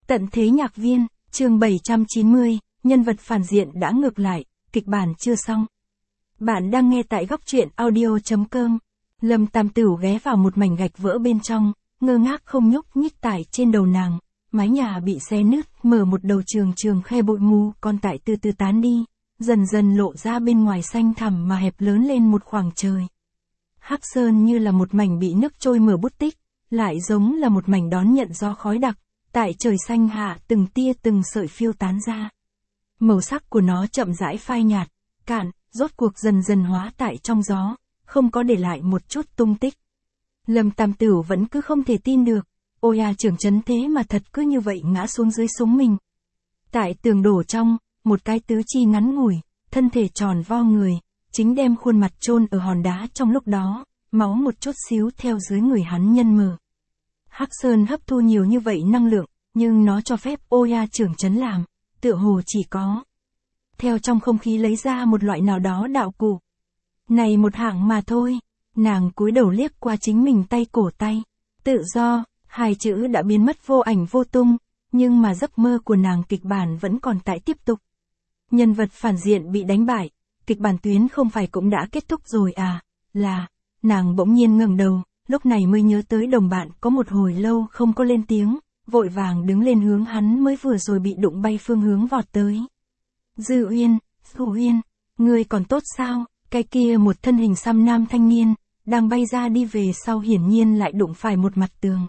Tận thế nhạc viên, chương 790, nhân vật phản diện đã ngược lại, kịch bản chưa xong. Bạn đang nghe tại góc truyện audio.com. Lâm Tam Tửu ghé vào một mảnh gạch vỡ bên trong, ngơ ngác không nhúc nhích tại trên đầu nàng. Mái nhà bị xé nứt, mở một đầu trường khe bụi mù còn tại từ từ tán đi, dần dần lộ ra bên ngoài xanh thẳm mà hẹp lớn lên một khoảng trời. Hắc Sơn như là một mảnh bị nước trôi mở bút tích, lại giống là một mảnh đón nhận gió khói đặc, tại trời xanh hạ từng tia từng sợi phiêu tán ra. Màu sắc của nó chậm rãi phai nhạt, cạn, rốt cuộc dần dần hóa tại trong gió, không có để lại một chút tung tích. Lâm Tam Tửu vẫn cứ không thể tin được, ôi à, trưởng trấn thế mà thật cứ như vậy ngã xuống dưới sống mình. Tại tường đổ trong, một cái tứ chi ngắn ngủi, thân thể tròn vo người, chính đem khuôn mặt chôn ở hòn đá trong lúc đó, máu một chút xíu theo dưới người hắn nhân mờ. Hắc Sơn hấp thu nhiều như vậy năng lượng, nhưng nó cho phép ôi à trưởng trấn làm, tựa hồ chỉ có theo trong không khí lấy ra một loại nào đó đạo cụ. Này một hạng mà thôi, nàng cúi đầu liếc qua chính mình tay cổ tay. Tự do, hai chữ đã biến mất vô ảnh vô tung, nhưng mà giấc mơ của nàng kịch bản vẫn còn tại tiếp tục. Nhân vật phản diện bị đánh bại, kịch bản tuyến không phải cũng đã kết thúc rồi à, nàng bỗng nhiên ngẩng đầu, lúc này mới nhớ tới đồng bạn có một hồi lâu không có lên tiếng, vội vàng đứng lên hướng hắn mới vừa rồi bị đụng bay phương hướng vọt tới. Dư Uyên, Thủ Uyên, ngươi còn tốt sao? Cái kia một thân hình xăm nam thanh niên, đang bay ra đi về sau hiển nhiên lại đụng phải một mặt tường.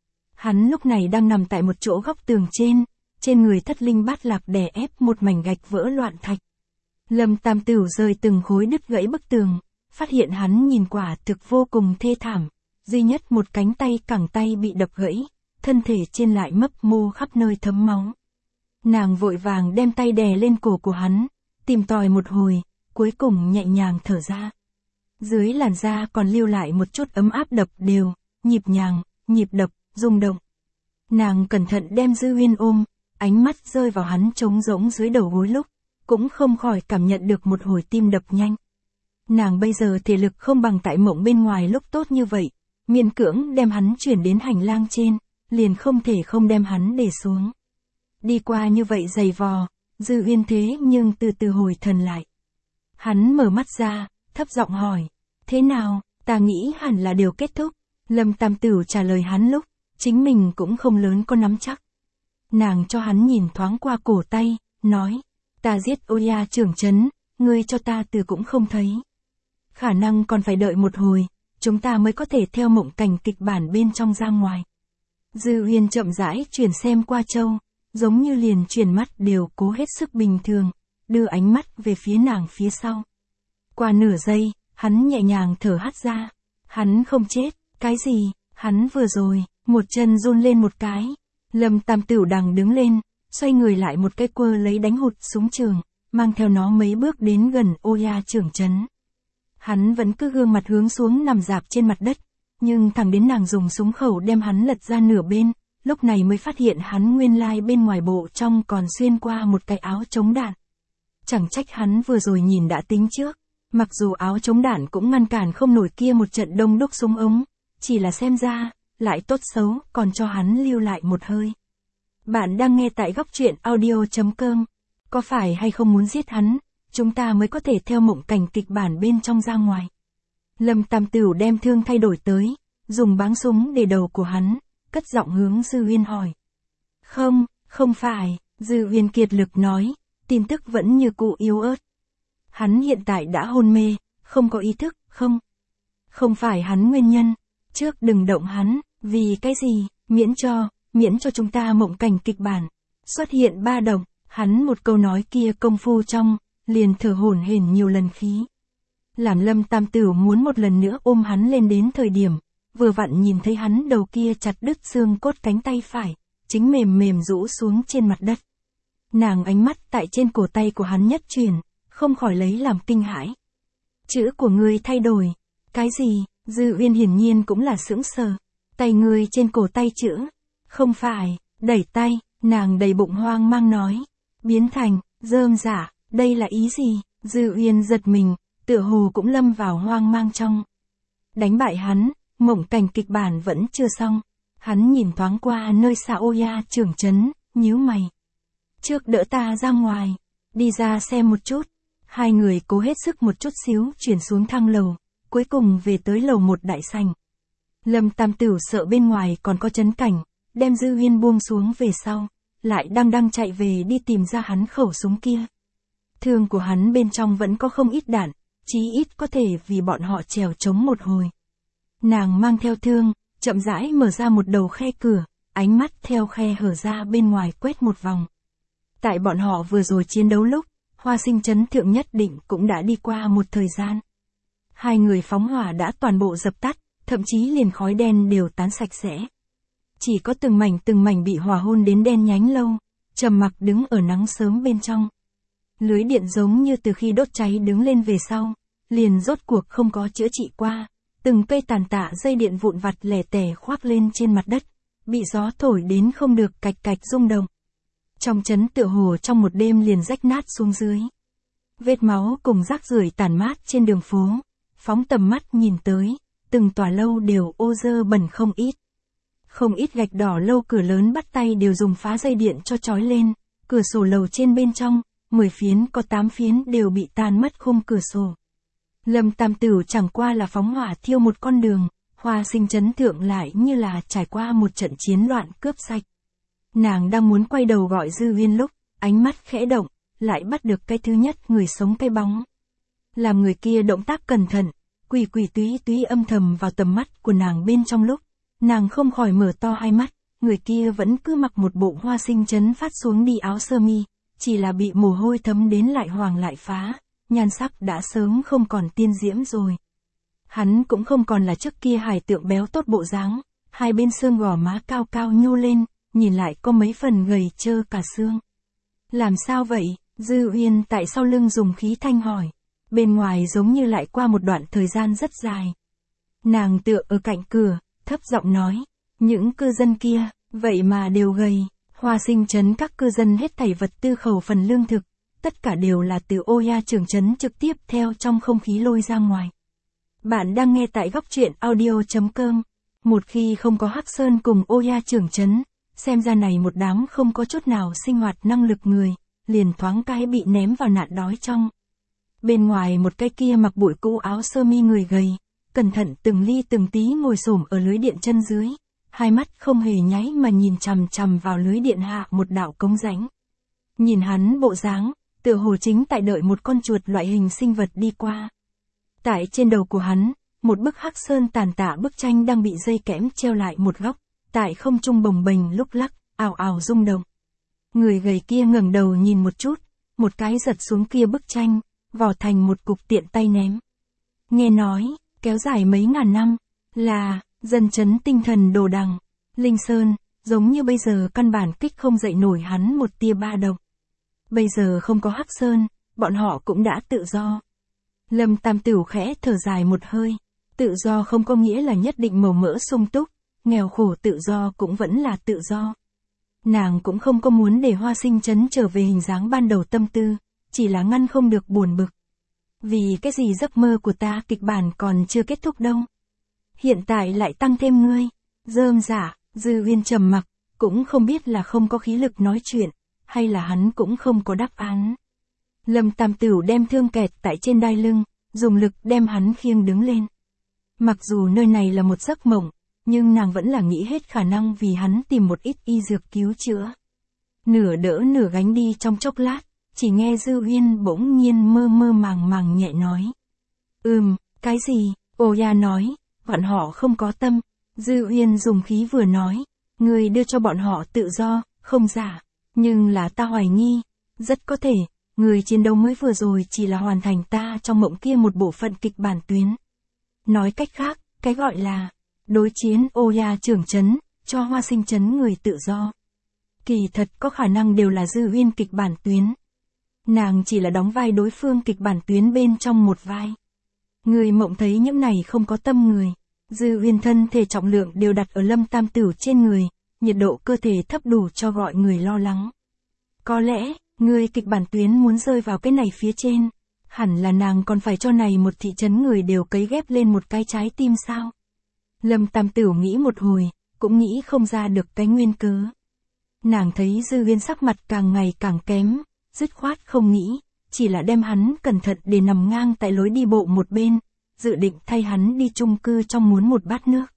Hắn lúc này đang nằm tại một chỗ góc tường trên người thất linh bát lạc đè ép một mảnh gạch vỡ loạn thạch. Lâm Tam Tửu rời từng khối đứt gãy bức tường, phát hiện hắn nhìn quả thực vô cùng thê thảm, duy nhất một cánh tay cẳng tay bị đập gãy, thân thể trên lại mấp mô khắp nơi thấm máu. Nàng vội vàng đem tay đè lên cổ của hắn, tìm tòi một hồi, cuối cùng nhẹ nhàng thở ra. Dưới làn da còn lưu lại một chút ấm áp đập đều, nhịp nhàng, nhịp đập, rung động. Nàng cẩn thận đem Dư Uyên ôm, ánh mắt rơi vào hắn trống rỗng dưới đầu gối lúc, cũng không khỏi cảm nhận được một hồi tim đập nhanh. Nàng bây giờ thể lực không bằng tại mộng bên ngoài lúc tốt như vậy, miễn cưỡng đem hắn chuyển đến hành lang trên, liền không thể không đem hắn để xuống. Đi qua như vậy dày vò, Dư Uyên thế nhưng từ từ hồi thần lại. Hắn mở mắt ra, thấp giọng hỏi, thế nào, ta nghĩ hẳn là điều kết thúc. Lâm Tam Tửu trả lời hắn lúc, chính mình cũng không lớn có nắm chắc. Nàng cho hắn nhìn thoáng qua cổ tay, nói, ta giết Oya trưởng trấn, ngươi cho ta từ cũng không thấy. Khả năng còn phải đợi một hồi, chúng ta mới có thể theo mộng cảnh kịch bản bên trong ra ngoài. Dư Uyên chậm rãi chuyển xem qua châu, giống như liền chuyển mắt đều cố hết sức bình thường, đưa ánh mắt về phía nàng phía sau. Qua nửa giây, hắn nhẹ nhàng thở hắt ra. Hắn không chết, cái gì, hắn vừa rồi, một chân run lên một cái. Lâm Tam Tửu đằng đứng lên, xoay người lại một cái quơ lấy đánh hụt súng trường, mang theo nó mấy bước đến gần Oya trưởng trấn. Hắn vẫn cứ gương mặt hướng xuống nằm rạp trên mặt đất, nhưng thẳng đến nàng dùng súng khẩu đem hắn lật ra nửa bên, lúc này mới phát hiện hắn nguyên lai bên ngoài bộ trong còn xuyên qua một cái áo chống đạn. Chẳng trách hắn vừa rồi nhìn đã tính trước, mặc dù áo chống đạn cũng ngăn cản không nổi kia một trận đông đúc súng ống, chỉ là xem ra, lại tốt xấu còn cho hắn lưu lại một hơi. Bạn đang nghe tại góc truyện audio.com, có phải hay không muốn giết hắn, chúng ta mới có thể theo mộng cảnh kịch bản bên trong ra ngoài. Lâm Tam Tửu đem thương thay đổi tới, dùng báng súng để đầu của hắn, cất giọng hướng Dư Uyên hỏi. Không phải, Dư Uyên kiệt lực nói, tin tức vẫn như cũ yếu ớt. Hắn hiện tại đã hôn mê, không có ý thức, không phải hắn nguyên nhân, trước đừng động hắn, vì cái gì, miễn cho chúng ta mộng cảnh kịch bản, xuất hiện ba động, hắn một câu nói kia công phu trong, liền thở hổn hển nhiều lần khí. Làm Lâm Tam Tửu muốn một lần nữa ôm hắn lên đến thời điểm, vừa vặn nhìn thấy hắn đầu kia chặt đứt xương cốt cánh tay phải, chính mềm rũ xuống trên mặt đất. Nàng ánh mắt tại trên cổ tay của hắn nhất chuyển, không khỏi lấy làm kinh hãi. Chữ của ngươi thay đổi, cái gì? Dư Uyên hiển nhiên cũng là sững sờ. Tay ngươi trên cổ tay chữ, không phải, đẩy tay, nàng đầy bụng hoang mang nói, biến thành, rơm rả, đây là ý gì? Dư Uyên giật mình, tựa hồ cũng lâm vào hoang mang trong. Đánh bại hắn, mộng cảnh kịch bản vẫn chưa xong. Hắn nhìn thoáng qua nơi xa Oya trưởng trấn, nhíu mày. Trước đỡ ta ra ngoài, đi ra xem một chút. Hai người cố hết sức một chút xíu chuyển xuống thang lầu, cuối cùng về tới lầu 1 đại sảnh. Lâm Tam Tửu sợ bên ngoài còn có trấn cảnh, đem Dư Huyên buông xuống về sau, lại đang chạy về đi tìm ra hắn khẩu súng kia. Thương của hắn bên trong vẫn có không ít đạn, chí ít có thể vì bọn họ trèo chống một hồi. Nàng mang theo thương, chậm rãi mở ra một đầu khe cửa, ánh mắt theo khe hở ra bên ngoài quét một vòng. Tại bọn họ vừa rồi chiến đấu lúc, Hoa Sinh Trấn Thượng nhất định cũng đã đi qua một thời gian. Hai người phóng hỏa đã toàn bộ dập tắt, thậm chí liền khói đen đều tán sạch sẽ. Chỉ có từng mảnh bị hỏa hôn đến đen nhánh lâu, trầm mặc đứng ở nắng sớm bên trong. Lưới điện giống như từ khi đốt cháy đứng lên về sau, liền rốt cuộc không có chữa trị qua, từng cây tàn tạ dây điện vụn vặt lẻ tẻ khoác lên trên mặt đất, bị gió thổi đến không được cạch cạch rung động. Trong trấn tựa hồ trong một đêm liền rách nát xuống dưới. Vết máu cùng rác rưởi tàn mát trên đường phố, phóng tầm mắt nhìn tới, từng tòa lâu đều ô dơ bẩn không ít. Không ít gạch đỏ lâu cửa lớn bắt tay đều dùng phá dây điện cho trói lên, cửa sổ lầu trên bên trong, 10 phiến có 8 phiến đều bị tan mất khung cửa sổ. Lâm Tam Tửu chẳng qua là phóng hỏa thiêu một con đường, Hoa Sinh Trấn Thượng lại như là trải qua một trận chiến loạn cướp sạch. Nàng đang muốn quay đầu gọi Dư Huyên lúc, ánh mắt khẽ động, lại bắt được cái thứ nhất người sống cái bóng. Làm người kia động tác cẩn thận, quỷ túy âm thầm vào tầm mắt của nàng bên trong lúc, nàng không khỏi mở to hai mắt, người kia vẫn cứ mặc một bộ Hoa Sinh Trấn phát xuống đi áo sơ mi, chỉ là bị mồ hôi thấm đến lại hoàng lại phá, nhan sắc đã sớm không còn tiên diễm rồi. Hắn cũng không còn là trước kia hài tượng béo tốt bộ dáng, hai bên xương gò má cao cao nhô lên, nhìn lại có mấy phần gầy trơ cả xương. Làm sao vậy? Dư Uyên tại sau lưng dùng khí thanh hỏi. Bên ngoài giống như lại qua một đoạn thời gian rất dài. Nàng tựa ở cạnh cửa, thấp giọng nói, những cư dân kia, vậy mà đều gầy. Hoa Sinh Trấn các cư dân hết thảy vật tư khẩu phần lương thực, tất cả đều là từ Oya trưởng trấn trực tiếp theo trong không khí lôi ra ngoài. Bạn đang nghe tại góc truyện audio.com. Một khi không có Hắc Sơn cùng Oya trưởng trấn, xem ra này một đám không có chút nào sinh hoạt năng lực người, liền thoáng cái bị ném vào nạn đói trong. Bên ngoài một cái kia mặc bụi cũ áo sơ mi người gầy, cẩn thận từng ly từng tí ngồi xổm ở lưới điện chân dưới, hai mắt không hề nháy mà nhìn chằm chằm vào lưới điện hạ một đạo cống rãnh. Nhìn hắn bộ dáng, tựa hồ chính tại đợi một con chuột loại hình sinh vật đi qua. Tại trên đầu của hắn, một bức Hắc Sơn tàn tạ bức tranh đang bị dây kẽm treo lại một góc, tại không trung bồng bềnh lúc lắc, ào ào rung động. Người gầy kia ngẩng đầu nhìn một chút, một cái giật xuống kia bức tranh, vò thành một cục tiện tay ném. Nghe nói, kéo dài mấy ngàn năm, là dân chấn tinh thần đồ đằng, Linh Sơn, giống như bây giờ căn bản kích không dậy nổi hắn một tia ba động. Bây giờ không có Hắc Sơn, bọn họ cũng đã tự do. Lâm Tam Tửu khẽ thở dài một hơi, tự do không có nghĩa là nhất định màu mỡ sung túc, nghèo khổ tự do cũng vẫn là tự do. Nàng cũng không có muốn để Hoa Sinh Trấn trở về hình dáng ban đầu tâm tư, chỉ là ngăn không được buồn bực. Vì cái gì giấc mơ của ta kịch bản còn chưa kết thúc đâu. Hiện tại lại tăng thêm ngươi, rơm rả, Dư Uyên trầm mặc, cũng không biết là không có khí lực nói chuyện, hay là hắn cũng không có đáp án. Lâm Tam Tửu đem thương kẹt tại trên đai lưng, dùng lực đem hắn khiêng đứng lên. Mặc dù nơi này là một giấc mộng, nhưng nàng vẫn là nghĩ hết khả năng vì hắn tìm một ít y dược cứu chữa. Nửa đỡ nửa gánh đi trong chốc lát, chỉ nghe Dư Uyên bỗng nhiên mơ mơ màng nhẹ nói. Cái gì? Oya nói, bọn họ không có tâm. Dư Uyên dùng khí vừa nói, người đưa cho bọn họ tự do, không giả. Nhưng là ta hoài nghi, rất có thể, người chiến đấu mới vừa rồi chỉ là hoàn thành ta trong mộng kia một bộ phận kịch bản tuyến. Nói cách khác, cái gọi là đối chiến Oya trưởng trấn, cho Hoa Sinh Trấn người tự do. Kỳ thật có khả năng đều là Dư Uyên kịch bản tuyến. Nàng chỉ là đóng vai đối phương kịch bản tuyến bên trong một vai. Người mộng thấy những này không có tâm người. Dư Uyên thân thể trọng lượng đều đặt ở Lâm Tam Tửu trên người, nhiệt độ cơ thể thấp đủ cho gọi người lo lắng. Có lẽ, người kịch bản tuyến muốn rơi vào cái này phía trên. Hẳn là nàng còn phải cho này một thị trấn người đều cấy ghép lên một cái trái tim sao? Lâm Tam Tửu nghĩ một hồi, cũng nghĩ không ra được cái nguyên cớ. Nàng thấy Dư Uyên sắc mặt càng ngày càng kém, dứt khoát không nghĩ, chỉ là đem hắn cẩn thận để nằm ngang tại lối đi bộ một bên, dự định thay hắn đi chung cư trong muốn một bát nước.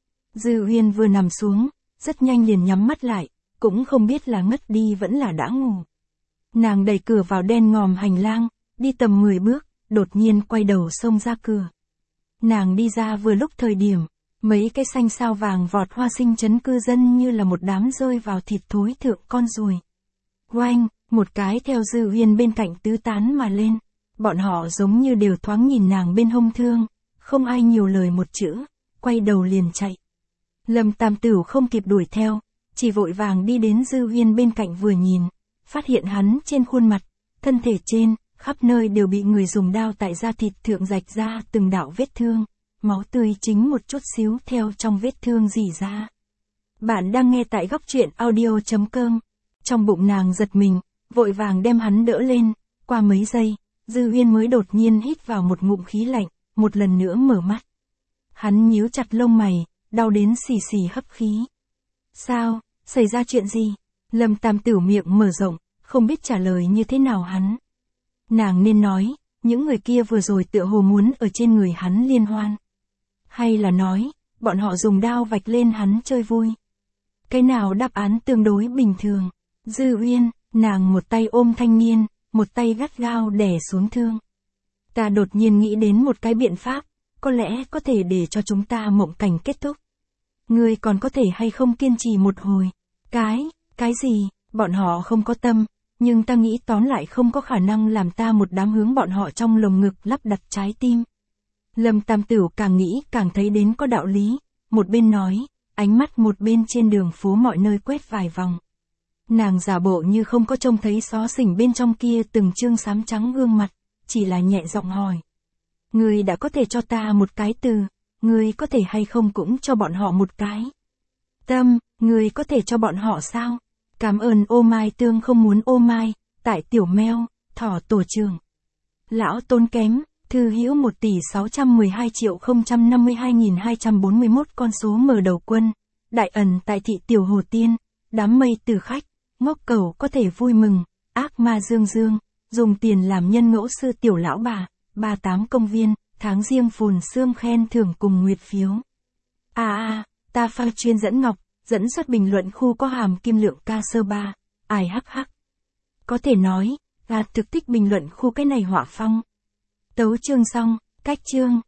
Dư Uyên vừa nằm xuống, rất nhanh liền nhắm mắt lại, cũng không biết là ngất đi vẫn là đã ngủ. Nàng đẩy cửa vào đen ngòm hành lang, đi tầm 10 bước, đột nhiên quay đầu xông ra cửa. Nàng đi ra vừa lúc thời điểm, mấy cái xanh sao vàng vọt hoa sinh trấn cư dân như là một đám rơi vào thịt thối thượng con ruồi. Oanh, một cái theo Dư Uyên bên cạnh tứ tán mà lên. Bọn họ giống như đều thoáng nhìn nàng bên hông thương, không ai nhiều lời một chữ, quay đầu liền chạy. Lâm Tam Tửu không kịp đuổi theo, chỉ vội vàng đi đến Dư Uyên bên cạnh vừa nhìn, phát hiện hắn trên khuôn mặt, thân thể trên, khắp nơi đều bị người dùng đao tại da thịt thượng rạch ra từng đạo vết thương, máu tươi chính một chút xíu theo trong vết thương rỉ ra. Bạn đang nghe tại góc truyện audio.com. Trong bụng nàng giật mình, vội vàng đem hắn đỡ lên, qua mấy giây, Dư Uyên mới đột nhiên hít vào một ngụm khí lạnh, một lần nữa mở mắt. Hắn nhíu chặt lông mày, đau đến xì xì hấp khí. Sao, xảy ra chuyện gì? Lâm Tam Tửu miệng mở rộng, không biết trả lời như thế nào hắn. Nàng nên nói, những người kia vừa rồi tựa hồ muốn ở trên người hắn liên hoan. Hay là nói, bọn họ dùng đao vạch lên hắn chơi vui. Cái nào đáp án tương đối bình thường? Dư Uyên, nàng một tay ôm thanh niên, một tay gắt gao đè xuống thương. Ta đột nhiên nghĩ đến một cái biện pháp, có lẽ có thể để cho chúng ta mộng cảnh kết thúc. Ngươi còn có thể hay không kiên trì một hồi? Cái gì? Bọn họ không có tâm, nhưng ta nghĩ tóm lại không có khả năng làm ta một đám hướng bọn họ trong lồng ngực lắp đặt trái tim. Lâm Tam Tửu càng nghĩ càng thấy đến có đạo lý, một bên nói, ánh mắt một bên trên đường phố mọi nơi quét vài vòng. Nàng giả bộ như không có trông thấy xó xỉnh bên trong kia từng trương xám trắng gương mặt, chỉ là nhẹ giọng hỏi. Ngươi đã có thể cho ta một cái từ, ngươi có thể hay không cũng cho bọn họ một cái. Tâm, ngươi có thể cho bọn họ sao? Cảm ơn ô mai tương không muốn ô mai, tại tiểu meo, thỏ tổ trưởng. Lão tốn kém, thư hữu 1.612.052.241 con số mở đầu quân, đại ẩn tại thị tiểu hồ tiên, đám mây từ khách, ngốc cầu có thể vui mừng, ác ma dương dương, dùng tiền làm nhân ngẫu sư tiểu lão bà, 38 công viên, tháng riêng phồn sương khen thưởng cùng nguyệt phiếu. Ta pha chuyên dẫn ngọc, dẫn xuất bình luận khu có hàm kim lượng ca sơ 3, ai hắc hắc. Có thể nói, thực tích bình luận khu cái này họa phong. Tấu chương xong, cách chương.